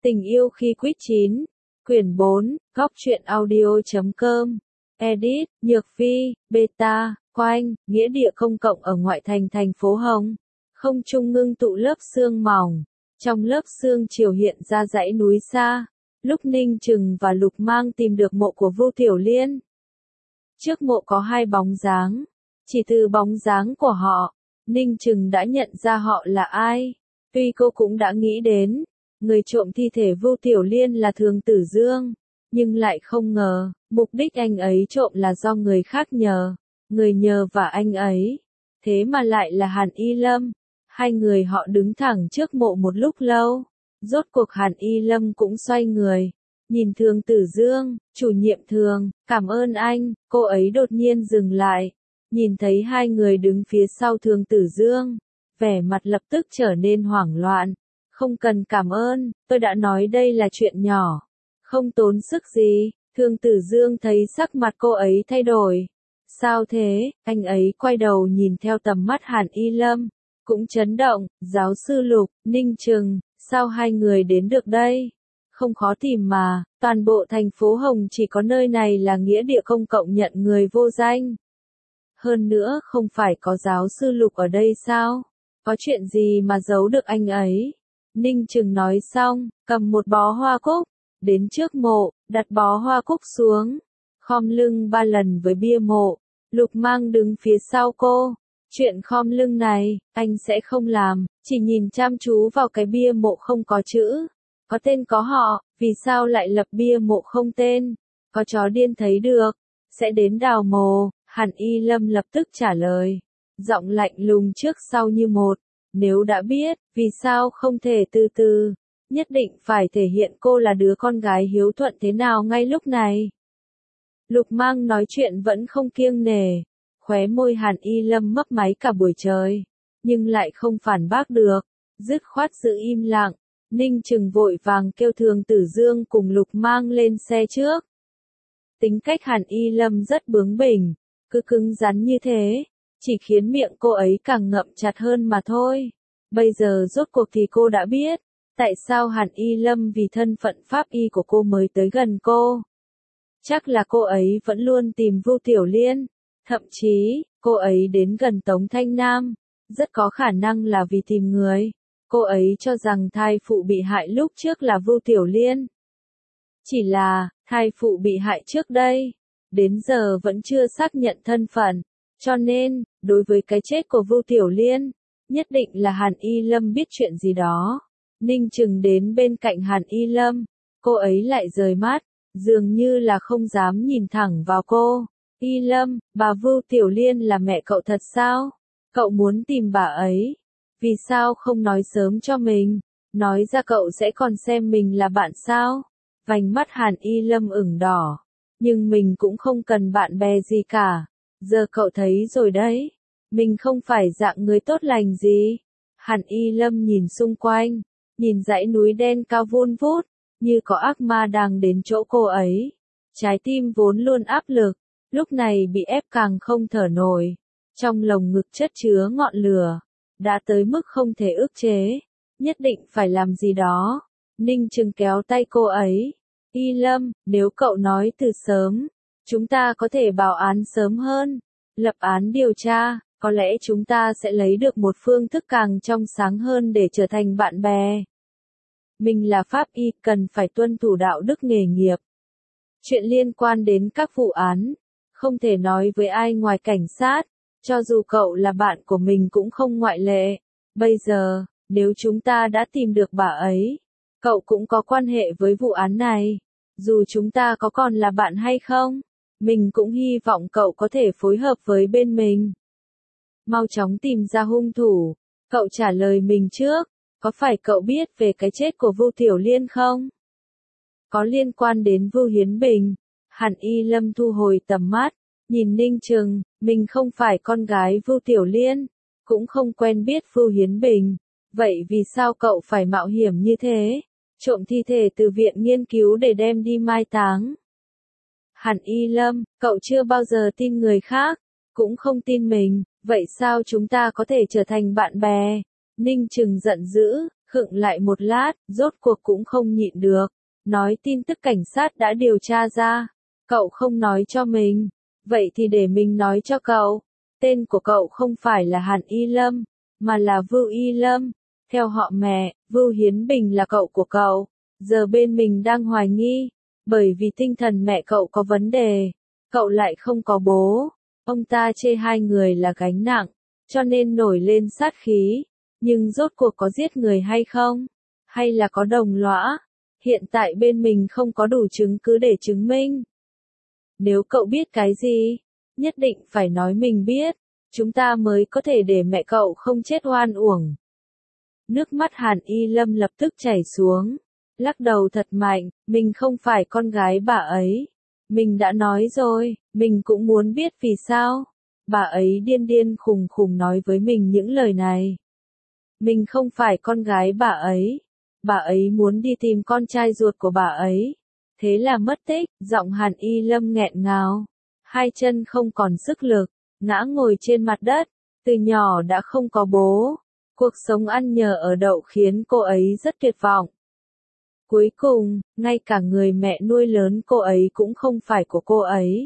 Tình yêu khi quýt chín, quyển 4, góc truyện audio.com, edit, Nhược Phi, beta, Quanh, nghĩa địa công cộng ở ngoại thành thành phố Hồng. Không trung ngưng tụ lớp sương mỏng, trong lớp sương chiều hiện ra dãy núi xa. Lúc Ninh Trừng và Lục Mang tìm được mộ của Vu Tiểu Liên. Trước mộ có hai bóng dáng, chỉ từ bóng dáng của họ, Ninh Trừng đã nhận ra họ là ai. Tuy cô cũng đã nghĩ đến, người trộm thi thể Vu Tiểu Liên là Thường Tử Dương, nhưng lại không ngờ, mục đích anh ấy trộm là do người khác nhờ, người nhờ và anh ấy. Thế mà lại là Hàn Y Lâm. Hai người họ đứng thẳng trước mộ một lúc lâu, rốt cuộc Hàn Y Lâm cũng xoay người, nhìn Thường Tử Dương, chủ nhiệm Thường, cảm ơn anh. Cô ấy đột nhiên dừng lại, nhìn thấy hai người đứng phía sau Thường Tử Dương, vẻ mặt lập tức trở nên hoảng loạn. Không cần cảm ơn, tôi đã nói đây là chuyện nhỏ, không tốn sức gì. Thường Tử Dương thấy sắc mặt cô ấy thay đổi. Sao thế? Anh ấy quay đầu nhìn theo tầm mắt Hàn Y Lâm, cũng chấn động. Giáo sư Lục, Ninh Trừng, sao hai người đến được đây? Không khó tìm mà, toàn bộ thành phố Hồng chỉ có nơi này là nghĩa địa công cộng nhận người vô danh. Hơn nữa không phải có giáo sư Lục ở đây sao? Có chuyện gì mà giấu được anh ấy? Ninh Trừng nói xong, cầm một bó hoa cúc, đến trước mộ, đặt bó hoa cúc xuống, khom lưng 3 lần với bia mộ. Lục Mang đứng phía sau cô. Chuyện khom lưng này, anh sẽ không làm, chỉ nhìn chăm chú vào cái bia mộ không có chữ, có tên có họ, vì sao lại lập bia mộ không tên? Có chó điên thấy được, sẽ đến đào mộ. Hàn Y Lâm lập tức trả lời, giọng lạnh lùng trước sau như một. Nếu đã biết, vì sao không thể từ từ? Nhất định phải thể hiện cô là đứa con gái hiếu thuận thế nào ngay lúc này. Lục Mang nói chuyện vẫn không kiêng nể, khóe môi Hàn Y Lâm mấp máy cả buổi trời, nhưng lại không phản bác được, dứt khoát giữ im lặng. Ninh Trừng vội vàng kêu Thường Tử Dương cùng Lục Mang lên xe trước. Tính cách Hàn Y Lâm rất bướng bỉnh, cứ cứng rắn như thế, chỉ khiến miệng cô ấy càng ngậm chặt hơn mà thôi. Bây giờ rốt cuộc thì cô đã biết, tại sao Hàn Y Lâm vì thân phận pháp y của cô mới tới gần cô. Chắc là cô ấy vẫn luôn tìm Vu Tiểu Liên, thậm chí, cô ấy đến gần Tống Thanh Nam, rất có khả năng là vì tìm người. Cô ấy cho rằng thai phụ bị hại lúc trước là Vu Tiểu Liên. Chỉ là, thai phụ bị hại trước đây, đến giờ vẫn chưa xác nhận thân phận, cho nên, đối với cái chết của Vu Tiểu Liên, nhất định là Hàn Y Lâm biết chuyện gì đó. Ninh Trừng đến bên cạnh Hàn Y Lâm, cô ấy lại rời mắt, dường như là không dám nhìn thẳng vào cô. Y Lâm, bà Vu Tiểu Liên là mẹ cậu thật sao? Cậu muốn tìm bà ấy, vì sao không nói sớm cho mình? Nói ra cậu sẽ còn xem mình là bạn sao? Vành mắt Hàn Y Lâm ửng đỏ, nhưng mình cũng không cần bạn bè gì cả. Giờ cậu thấy rồi đấy, mình không phải dạng người tốt lành gì. Hàn Y Lâm nhìn xung quanh, nhìn dãy núi đen cao vun vút, như có ác ma đang đến chỗ cô ấy. Trái tim vốn luôn áp lực, lúc này bị ép càng không thở nổi. Trong lồng ngực chất chứa ngọn lửa, đã tới mức không thể ức chế, nhất định phải làm gì đó. Ninh Trừng kéo tay cô ấy. Y Lâm, nếu cậu nói từ sớm, chúng ta có thể báo án sớm hơn, lập án điều tra, có lẽ chúng ta sẽ lấy được một phương thức càng trong sáng hơn để trở thành bạn bè. Mình là pháp y, cần phải tuân thủ đạo đức nghề nghiệp. Chuyện liên quan đến các vụ án, không thể nói với ai ngoài cảnh sát, cho dù cậu là bạn của mình cũng không ngoại lệ. Bây giờ, nếu chúng ta đã tìm được bà ấy, cậu cũng có quan hệ với vụ án này. Dù chúng ta có còn là bạn hay không, mình cũng hy vọng cậu có thể phối hợp với bên mình. Mau chóng tìm ra hung thủ. Cậu trả lời mình trước, có phải cậu biết về cái chết của Vu Tiểu Liên không? Có liên quan đến Vu Hiến Bình. Hàn Y Lâm thu hồi tầm mắt, nhìn Ninh Trừng, mình không phải con gái Vu Tiểu Liên, cũng không quen biết Vu Hiến Bình. Vậy vì sao cậu phải mạo hiểm như thế? Trộm thi thể từ viện nghiên cứu để đem đi mai táng. Hàn Y Lâm, cậu chưa bao giờ tin người khác, cũng không tin mình, vậy sao chúng ta có thể trở thành bạn bè? Ninh Trừng giận dữ, Khựng lại một lát, rốt cuộc cũng không nhịn được. Nói tin tức cảnh sát đã điều tra ra. Cậu không nói cho mình. Vậy thì để mình nói cho cậu. Tên của cậu không phải là Hàn Y Lâm, mà là Vưu Y Lâm. Theo họ mẹ, Vưu Hiến Bình là cậu của cậu. Giờ bên mình đang hoài nghi. Bởi vì tinh thần mẹ cậu có vấn đề. Cậu lại không có bố. Ông ta chê hai người là gánh nặng. Cho nên nổi lên sát khí. Nhưng rốt cuộc có giết người hay không? Hay là có đồng lõa? Hiện tại bên mình không có đủ chứng cứ để chứng minh. Nếu cậu biết cái gì, nhất định phải nói mình biết. Chúng ta mới có thể để mẹ cậu không chết oan uổng. Nước mắt Hàn Y Lâm lập tức chảy xuống. Lắc đầu thật mạnh, mình không phải con gái bà ấy. Mình đã nói rồi, mình cũng muốn biết vì sao. Bà ấy điên điên khùng khùng nói với mình những lời này. Mình không phải con gái bà ấy. Bà ấy muốn đi tìm con trai ruột của bà ấy. Thế là mất tích, giọng Hàn Y Lâm nghẹn ngào. Hai chân không còn sức lực, ngã ngồi trên mặt đất. Từ nhỏ đã không có bố. Cuộc sống ăn nhờ ở đậu khiến cô ấy rất tuyệt vọng. Cuối cùng, ngay cả người mẹ nuôi lớn cô ấy cũng không phải của cô ấy.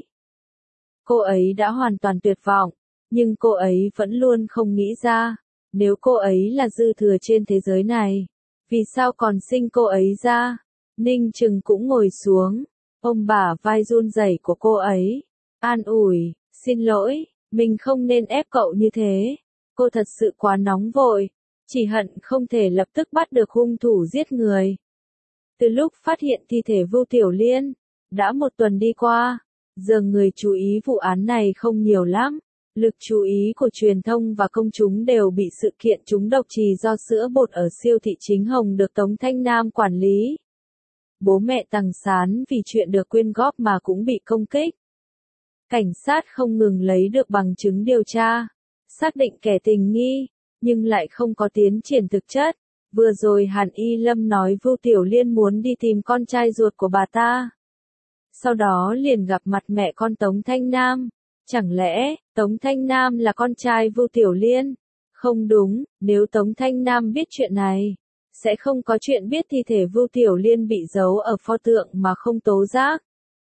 Cô ấy đã hoàn toàn tuyệt vọng, nhưng cô ấy vẫn luôn không nghĩ ra, nếu cô ấy là dư thừa trên thế giới này, vì sao còn sinh cô ấy ra? Ninh Trừng cũng ngồi xuống, ôm bả vai run rẩy của cô ấy, an ủi, xin lỗi, mình không nên ép cậu như thế. Cô thật sự quá nóng vội, chỉ hận không thể lập tức bắt được hung thủ giết người. Từ lúc phát hiện thi thể Vưu Tiểu Liên, đã một tuần đi qua, giờ người chú ý vụ án này không nhiều lắm. Lực chú ý của truyền thông và công chúng đều bị sự kiện trúng độc trì do sữa bột ở siêu thị Chính Hồng được Tống Thanh Nam quản lý. Bố mẹ Tằng Sán vì chuyện được quyên góp mà cũng bị công kích. Cảnh sát không ngừng lấy được bằng chứng điều tra, xác định kẻ tình nghi, nhưng lại không có tiến triển thực chất. Vừa rồi Hàn Y Lâm nói Vưu Tiểu Liên muốn đi tìm con trai ruột của bà ta. Sau đó liền gặp mặt mẹ con Tống Thanh Nam. Chẳng lẽ, Tống Thanh Nam là con trai Vưu Tiểu Liên? Không đúng, nếu Tống Thanh Nam biết chuyện này, sẽ không có chuyện biết thi thể Vưu Tiểu Liên bị giấu ở pho tượng mà không tố giác.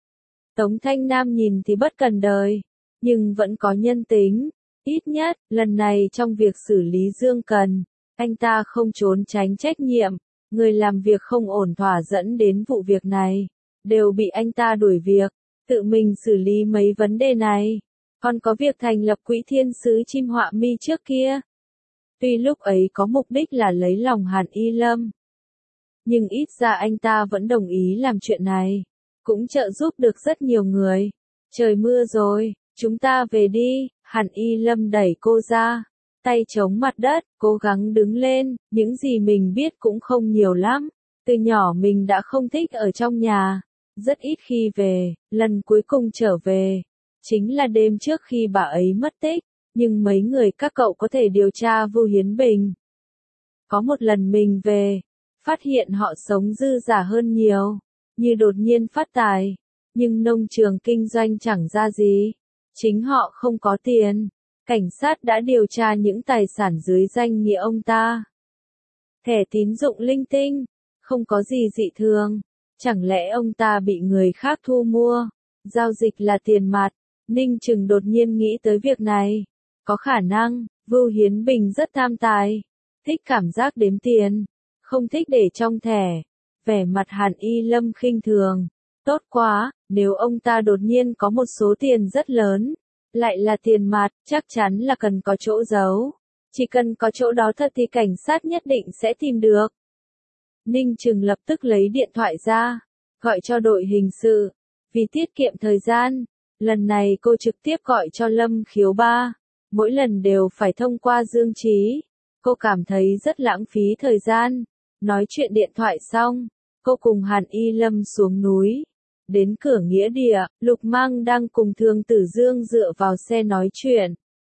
Tống Thanh Nam nhìn thì bất cần đời, nhưng vẫn có nhân tính. Ít nhất, lần này trong việc xử lý Dương Cần, anh ta không trốn tránh trách nhiệm. Người làm việc không ổn thỏa dẫn đến vụ việc này, đều bị anh ta đuổi việc, tự mình xử lý mấy vấn đề này. Còn có việc thành lập quỹ thiên sứ chim họa mi trước kia. Tuy lúc ấy có mục đích là lấy lòng Hàn Y Lâm, nhưng ít ra anh ta vẫn đồng ý làm chuyện này, cũng trợ giúp được rất nhiều người. Trời mưa rồi, chúng ta về đi. Hàn Y Lâm đẩy cô ra, tay chống mặt đất, cố gắng đứng lên. Những gì mình biết cũng không nhiều lắm. Từ nhỏ mình đã không thích ở trong nhà, rất ít khi về. Lần cuối cùng trở về chính là đêm trước khi bà ấy mất tích. Nhưng mấy người các cậu có thể điều tra Vưu Hiến Bình. Có một lần mình về, phát hiện họ sống dư giả hơn nhiều, như đột nhiên phát tài, nhưng nông trường kinh doanh chẳng ra gì. Chính họ không có tiền. Cảnh sát đã điều tra những tài sản dưới danh nghĩa ông ta. Thẻ tín dụng linh tinh, không có gì dị thường. Chẳng lẽ ông ta bị người khác thu mua? Giao dịch là tiền mặt. Ninh Trừng đột nhiên nghĩ tới việc này. Có khả năng, Vưu Hiến Bình rất tham tài, thích cảm giác đếm tiền, không thích để trong thẻ. Vẻ mặt Hàn Y Lâm khinh thường. Tốt quá, nếu ông ta đột nhiên có một số tiền rất lớn, lại là tiền mặt, chắc chắn là cần có chỗ giấu. Chỉ cần có chỗ đó thật thì cảnh sát nhất định sẽ tìm được. Ninh Trừng lập tức lấy điện thoại ra, gọi cho đội hình sự. Vì tiết kiệm thời gian, lần này cô trực tiếp gọi cho Lâm Khiếu Ba. Mỗi lần đều phải thông qua Dương Trí. Cô cảm thấy rất lãng phí thời gian. Nói chuyện điện thoại xong, cô cùng Hàn Y Lâm xuống núi. Đến cửa nghĩa địa, Lục Mang đang cùng Thương Tử Dương dựa vào xe nói chuyện.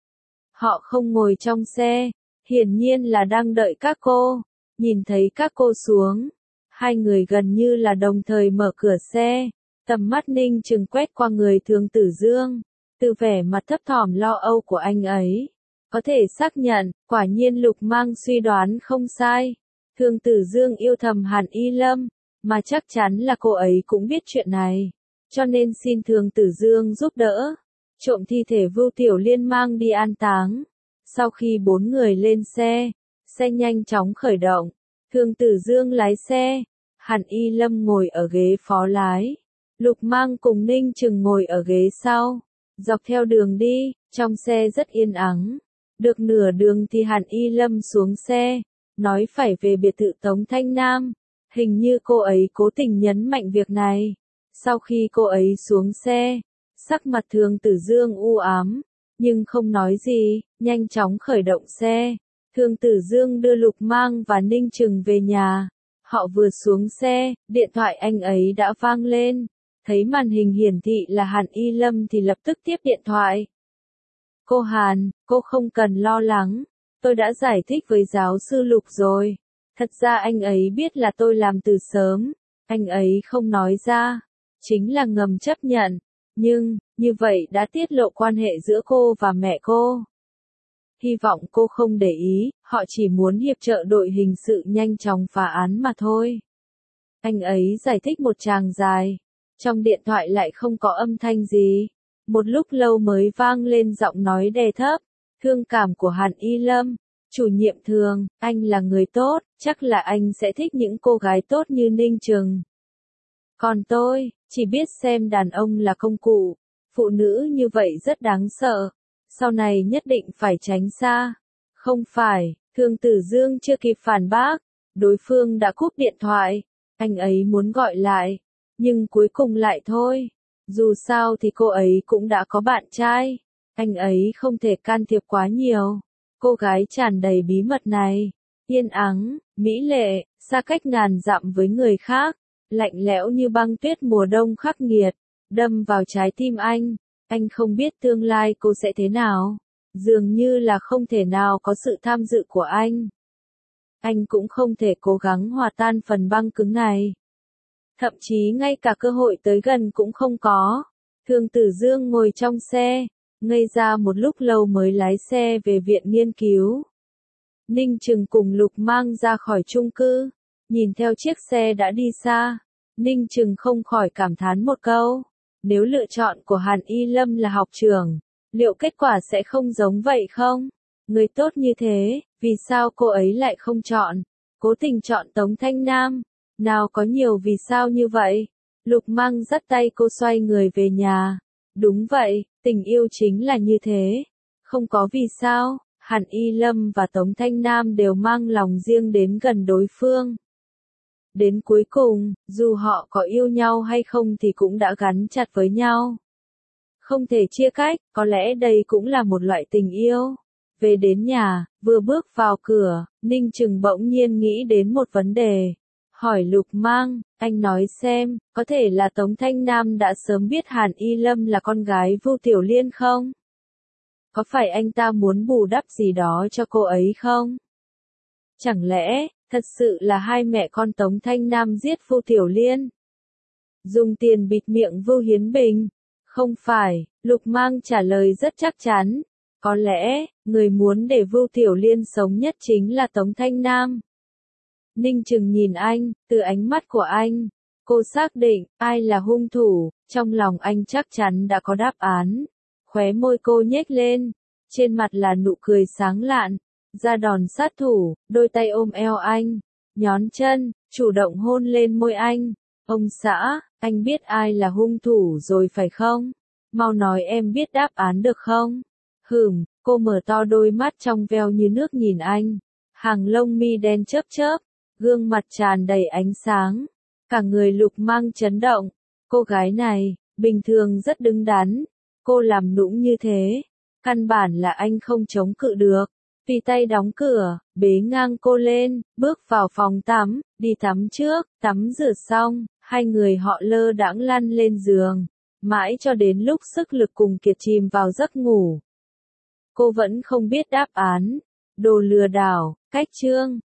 Họ không ngồi trong xe, hiển nhiên là đang đợi các cô. Nhìn thấy các cô xuống, hai người gần như là đồng thời mở cửa xe. Tầm mắt Ninh Trừng quét qua người Thương Tử Dương. Từ vẻ mặt thấp thỏm lo âu của anh ấy, có thể xác nhận, quả nhiên Lục Mang suy đoán không sai. Thương Tử Dương yêu thầm Hàn Y Lâm, mà chắc chắn là cô ấy cũng biết chuyện này, cho nên xin Thương Tử Dương giúp đỡ, trộm thi thể Vưu Tiểu Liên mang đi an táng. Sau khi 4 người lên xe, xe nhanh chóng khởi động, Thương Tử Dương lái xe, Hàn Y Lâm ngồi ở ghế phó lái, Lục Mang cùng Ninh Trừng ngồi ở ghế sau. Dọc theo đường đi, trong xe rất yên ắng. Được nửa đường thì Hàn Y Lâm xuống xe, nói phải về biệt thự Tống Thanh Nam. Hình như cô ấy cố tình nhấn mạnh việc này. Sau khi cô ấy xuống xe, sắc mặt Thương Tử Dương u ám, nhưng không nói gì, nhanh chóng khởi động xe. Thương Tử Dương đưa Lục Mang và Ninh Trừng về nhà. Họ vừa xuống xe, điện thoại anh ấy đã vang lên. Thấy màn hình hiển thị là Hàn Y Lâm thì lập tức tiếp điện thoại. Cô Hàn, cô không cần lo lắng. Tôi đã giải thích với giáo sư Lục rồi. Thật ra anh ấy biết là tôi làm từ sớm. Anh ấy không nói ra. Chính là ngầm chấp nhận. Nhưng, như vậy đã tiết lộ quan hệ giữa cô và mẹ cô. Hy vọng cô không để ý, họ chỉ muốn hiệp trợ đội hình sự nhanh chóng phá án mà thôi. Anh ấy giải thích một tràng dài. Trong điện thoại lại không có âm thanh gì. Một lúc lâu mới vang lên giọng nói đè thấp, thương cảm của Hàn Y Lâm. Chủ nhiệm Thường, anh là người tốt, chắc là anh sẽ thích những cô gái tốt như Ninh Trừng. Còn tôi, chỉ biết xem đàn ông là công cụ. Phụ nữ như vậy rất đáng sợ. Sau này nhất định phải tránh xa. Không phải, Thương Tử Dương chưa kịp phản bác. Đối phương đã cúp điện thoại. Anh ấy muốn gọi lại. Nhưng cuối cùng lại thôi. Dù sao thì cô ấy cũng đã có bạn trai. Anh ấy không thể can thiệp quá nhiều. Cô gái tràn đầy bí mật này. Yên ắng, mỹ lệ, xa cách ngàn dặm với người khác. Lạnh lẽo như băng tuyết mùa đông khắc nghiệt. Đâm vào trái tim anh. Anh không biết tương lai cô sẽ thế nào. Dường như là không thể nào có sự tham dự của anh. Anh cũng không thể cố gắng hòa tan phần băng cứng này. Thậm chí ngay cả cơ hội tới gần cũng không có. Thương Tử Dương ngồi trong xe, ngây ra một lúc lâu mới lái xe về viện nghiên cứu. Ninh Trừng cùng Lục Mang ra khỏi chung cư, nhìn theo chiếc xe đã đi xa. Ninh Trừng không khỏi cảm thán một câu. Nếu lựa chọn của Hàn Y Lâm là học trưởng, liệu kết quả sẽ không giống vậy không? Người tốt như thế, vì sao cô ấy lại không chọn? Cố tình chọn Tống Thanh Nam. Nào có nhiều vì sao như vậy? Lục Mang dắt tay cô xoay người về nhà. Đúng vậy, tình yêu chính là như thế. Không có vì sao, Hàn Y Lâm và Tống Thanh Nam đều mang lòng riêng đến gần đối phương. Đến cuối cùng, dù họ có yêu nhau hay không thì cũng đã gắn chặt với nhau. Không thể chia cách, có lẽ đây cũng là một loại tình yêu. Về đến nhà, vừa bước vào cửa, Ninh Trừng bỗng nhiên nghĩ đến một vấn đề. Hỏi Lục Mang, anh nói xem, có thể là Tống Thanh Nam đã sớm biết Hàn Y Lâm là con gái Vưu Tiểu Liên không? Có phải anh ta muốn bù đắp gì đó cho cô ấy không? Chẳng lẽ, thật sự là hai mẹ con Tống Thanh Nam giết Vưu Tiểu Liên? Dùng tiền bịt miệng Vưu Hiến Bình? Không phải, Lục Mang trả lời rất chắc chắn. Có lẽ, người muốn để Vưu Tiểu Liên sống nhất chính là Tống Thanh Nam. Ninh Trừng nhìn anh, từ ánh mắt của anh, cô xác định, ai là hung thủ, trong lòng anh chắc chắn đã có đáp án. Khóe môi cô nhếch lên, trên mặt là nụ cười sáng lạn, ra đòn sát thủ, đôi tay ôm eo anh, nhón chân, chủ động hôn lên môi anh. Ông xã, anh biết ai là hung thủ rồi phải không? Mau nói em biết đáp án được không? Cô mở to đôi mắt trong veo như nước nhìn anh, hàng lông mi đen chớp chớp. Gương mặt tràn đầy ánh sáng, cả người Lục Mang chấn động. Cô gái này, bình thường rất đứng đắn, cô làm nũng như thế, căn bản là anh không chống cự được. Tùy tay đóng cửa, bế ngang cô lên, bước vào phòng tắm, đi tắm trước, tắm rửa xong, hai người họ lơ đãng lăn lên giường, mãi cho đến lúc sức lực cùng kiệt chìm vào giấc ngủ. Cô vẫn không biết đáp án. Đồ lừa đảo, cách chương.